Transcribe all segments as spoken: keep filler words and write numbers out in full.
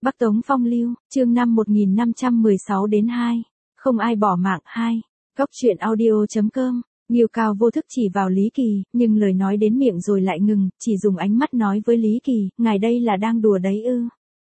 Bắc Tống Phong Lưu, chương năm một nghìn năm trăm mười sáu đến hai. Không ai bỏ mạng hai. Góc truyện audio.com. Ngưu Cao vô thức chỉ vào Lý Kỳ, nhưng lời nói đến miệng rồi lại ngừng, chỉ dùng ánh mắt nói với Lý Kỳ, ngài đây là đang đùa đấy ư.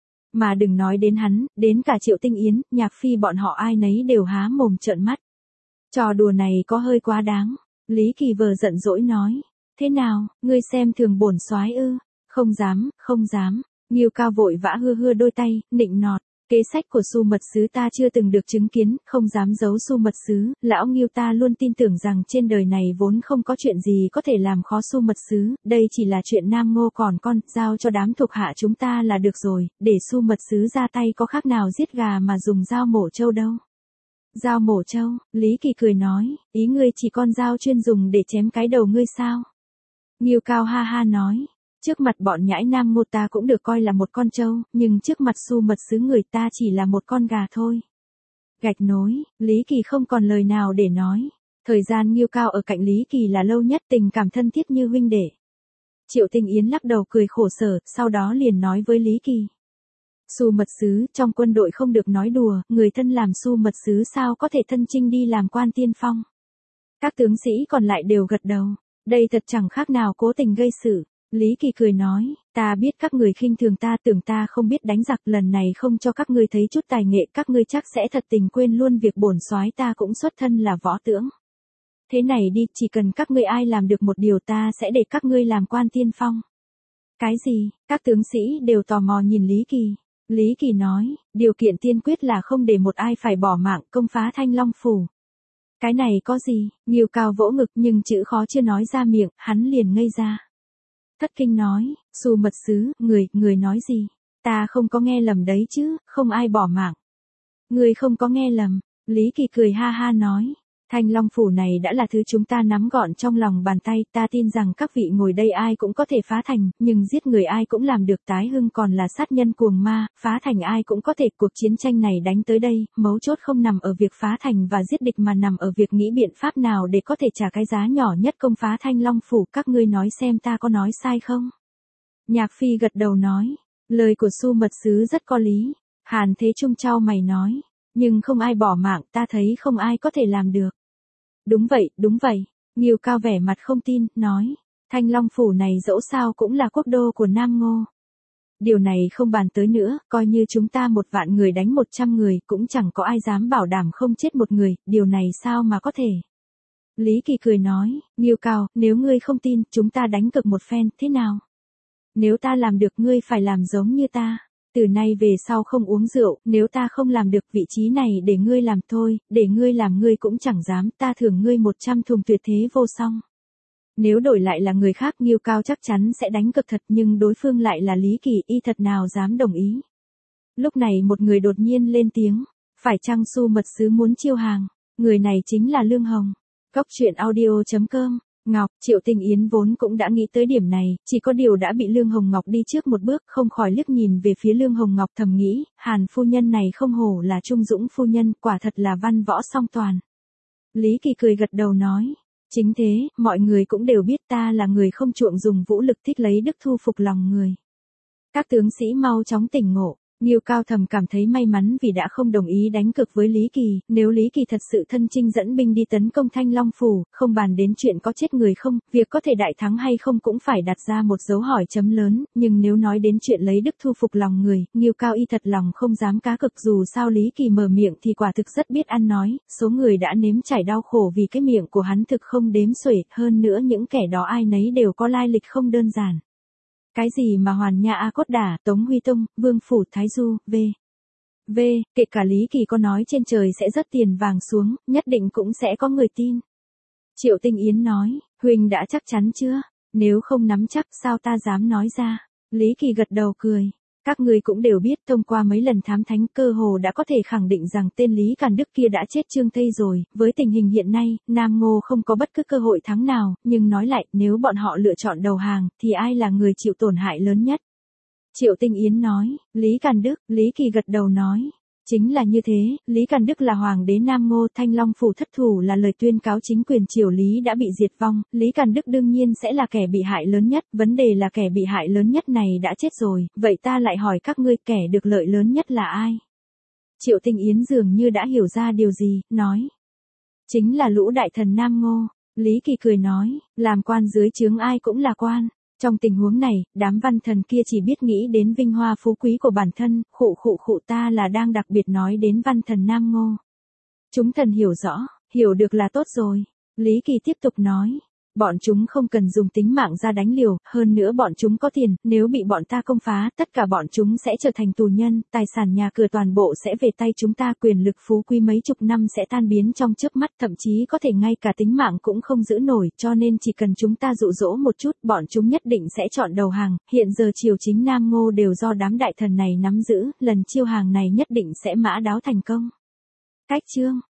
Mà đừng nói đến hắn, đến cả Triệu Tinh Yến, Nhạc Phi bọn họ ai nấy đều há mồm trợn mắt. Trò đùa này có hơi quá đáng. Lý Kỳ vờ giận dỗi nói. Thế nào, ngươi xem thường bổn soái ư? Không dám, không dám. Ngưu Cao vội vã hưa hưa đôi tay, nịnh nọt. Kế sách của Su Mật Sứ ta chưa từng được chứng kiến, không dám giấu Su Mật Sứ, lão Ngưu ta luôn tin tưởng rằng trên đời này vốn không có chuyện gì có thể làm khó Su Mật Sứ, đây chỉ là chuyện Nam Ngô còn con, giao cho đám thuộc hạ chúng ta là được rồi, để Su Mật Sứ ra tay có khác nào giết gà mà dùng dao mổ trâu đâu. Dao mổ trâu, Lý Kỳ cười nói, ý ngươi chỉ con dao chuyên dùng để chém cái đầu ngươi sao? Ngưu Cao ha ha nói. Trước mặt bọn nhãi Nam Ngô ta cũng được coi là một con trâu, nhưng trước mặt Su Mật Sứ người ta chỉ là một con gà thôi. Gạch nối, Lý Kỳ không còn lời nào để nói. Thời gian Ngưu Cao ở cạnh Lý Kỳ là lâu nhất, tình cảm thân thiết như huynh đệ. Triệu Tinh Yến lắc đầu cười khổ sở, sau đó liền nói với Lý Kỳ. Su Mật Sứ, trong quân đội không được nói đùa, người thân làm Su Mật Sứ sao có thể thân chinh đi làm quan tiên phong. Các tướng sĩ còn lại đều gật đầu, đây thật chẳng khác nào cố tình gây sự. Lý Kỳ cười nói, ta biết các người khinh thường ta, tưởng ta không biết đánh giặc, lần này không cho các ngươi thấy chút tài nghệ, các ngươi chắc sẽ thật tình quên luôn việc bổn soái ta cũng xuất thân là võ tướng. Thế này đi, chỉ cần các ngươi ai làm được một điều ta sẽ để các ngươi làm quan tiên phong. Cái gì? Các tướng sĩ đều tò mò nhìn Lý Kỳ. Lý Kỳ nói, điều kiện tiên quyết là không để một ai phải bỏ mạng công phá Thanh Long Phủ. Cái này có gì? Ngưu Cao vỗ ngực nhưng chữ khó chưa nói ra miệng, hắn liền ngây ra. Thất kinh nói, Su Mật Sứ, người, người nói gì? Ta không có nghe lầm đấy chứ, không ai bỏ mạng. Người không có nghe lầm, Lý Kỳ cười ha ha nói. Thanh Long Phủ này đã là thứ chúng ta nắm gọn trong lòng bàn tay, ta tin rằng các vị ngồi đây ai cũng có thể phá thành, nhưng giết người ai cũng làm được, tái hưng còn là sát nhân cuồng ma, phá thành ai cũng có thể. Cuộc chiến tranh này đánh tới đây, mấu chốt không nằm ở việc phá thành và giết địch mà nằm ở việc nghĩ biện pháp nào để có thể trả cái giá nhỏ nhất công phá Thanh Long Phủ, các ngươi nói xem ta có nói sai không? Nhạc Phi gật đầu nói, lời của Su Mật Sứ rất có lý. Hàn Thế Trung chau mày nói, nhưng không ai bỏ mạng, ta thấy không ai có thể làm được. Đúng vậy, đúng vậy. Ngưu Cao vẻ mặt không tin, nói. Thanh Long Phủ này dẫu sao cũng là quốc đô của Nam Ngô. Điều này không bàn tới nữa, coi như chúng ta một vạn người đánh một trăm người, cũng chẳng có ai dám bảo đảm không chết một người, điều này sao mà có thể. Lý Kỳ cười nói, Ngưu Cao, nếu ngươi không tin, chúng ta đánh cược một phen, thế nào? Nếu ta làm được ngươi phải làm giống như ta. Từ nay về sau không uống rượu, nếu ta không làm được vị trí này để ngươi làm thôi, để ngươi làm ngươi cũng chẳng dám, ta thưởng ngươi một trăm thùng tuyệt thế vô song. Nếu đổi lại là người khác, Ngưu Cao chắc chắn sẽ đánh cực thật, nhưng đối phương lại là Lý Kỳ, y thật nào dám đồng ý. Lúc này một người đột nhiên lên tiếng, phải chăng Su Mật Sứ muốn chiêu hàng, người này chính là Lương Hồng. Góc truyện audio.com. Ngọc, Triệu Tinh Yến vốn cũng đã nghĩ tới điểm này, chỉ có điều đã bị Lương Hồng Ngọc đi trước một bước, không khỏi liếc nhìn về phía Lương Hồng Ngọc thầm nghĩ, Hàn phu nhân này không hổ là Trung Dũng phu nhân, quả thật là văn võ song toàn. Lý Kỳ cười gật đầu nói, chính thế, mọi người cũng đều biết ta là người không chuộng dùng vũ lực, thích lấy đức thu phục lòng người. Các tướng sĩ mau chóng tỉnh ngộ. Ngưu Cao thầm cảm thấy may mắn vì đã không đồng ý đánh cược với Lý Kỳ, nếu Lý Kỳ thật sự thân chinh dẫn binh đi tấn công Thanh Long Phủ, không bàn đến chuyện có chết người không, việc có thể đại thắng hay không cũng phải đặt ra một dấu hỏi chấm lớn, nhưng nếu nói đến chuyện lấy đức thu phục lòng người, Ngưu Cao y thật lòng không dám cá cược, dù sao Lý Kỳ mở miệng thì quả thực rất biết ăn nói, số người đã nếm trải đau khổ vì cái miệng của hắn thực không đếm xuể, hơn nữa những kẻ đó ai nấy đều có lai lịch không đơn giản. Cái gì mà Hoàn Nha A Cốt Đả, Tống Huy Tông, Vương Phủ Thái Du, v. v. Kể cả Lý Kỳ có nói trên trời sẽ rớt tiền vàng xuống, nhất định cũng sẽ có người tin. Triệu Tinh Yến nói, Huỳnh đã chắc chắn chưa? Nếu không nắm chắc sao ta dám nói ra? Lý Kỳ gật đầu cười. Các người cũng đều biết, thông qua mấy lần thám thánh, cơ hồ đã có thể khẳng định rằng tên Lý Càn Đức kia đã chết trương thây rồi, với tình hình hiện nay, Nam Ngô không có bất cứ cơ hội thắng nào, nhưng nói lại, nếu bọn họ lựa chọn đầu hàng, thì ai là người chịu tổn hại lớn nhất? Triệu Tinh Yến nói, Lý Càn Đức, Lý Kỳ gật đầu nói, Chính là như thế, Lý Càn Đức là hoàng đế Nam Ngô, Thanh Long phủ thất thủ là lời tuyên cáo chính quyền triều Lý đã bị diệt vong, Lý Càn Đức đương nhiên sẽ là kẻ bị hại lớn nhất, vấn đề là kẻ bị hại lớn nhất này đã chết rồi, vậy ta lại hỏi các ngươi kẻ được lợi lớn nhất là ai? Triệu Tinh Yến dường như đã hiểu ra điều gì, nói. Chính là lũ đại thần Nam Ngô. Lý Kỳ cười nói, làm quan dưới trướng ai cũng là quan. Trong tình huống này, đám văn thần kia chỉ biết nghĩ đến vinh hoa phú quý của bản thân, khụ khụ khụ ta là đang đặc biệt nói đến văn thần Nam Ngô. Chúng thần hiểu rõ, hiểu được là tốt rồi. Lý Kỳ tiếp tục nói, bọn chúng không cần dùng tính mạng ra đánh liều, hơn nữa bọn chúng có tiền, nếu bị bọn ta công phá, tất cả bọn chúng sẽ trở thành tù nhân, tài sản nhà cửa toàn bộ sẽ về tay chúng ta, quyền lực phú quý mấy chục năm sẽ tan biến trong chớp mắt, thậm chí có thể ngay cả tính mạng cũng không giữ nổi, cho nên chỉ cần chúng ta dụ dỗ một chút, bọn chúng nhất định sẽ chọn đầu hàng, hiện giờ triều chính Nam Ngô đều do đám đại thần này nắm giữ, lần chiêu hàng này nhất định sẽ mã đáo thành công. Cách chương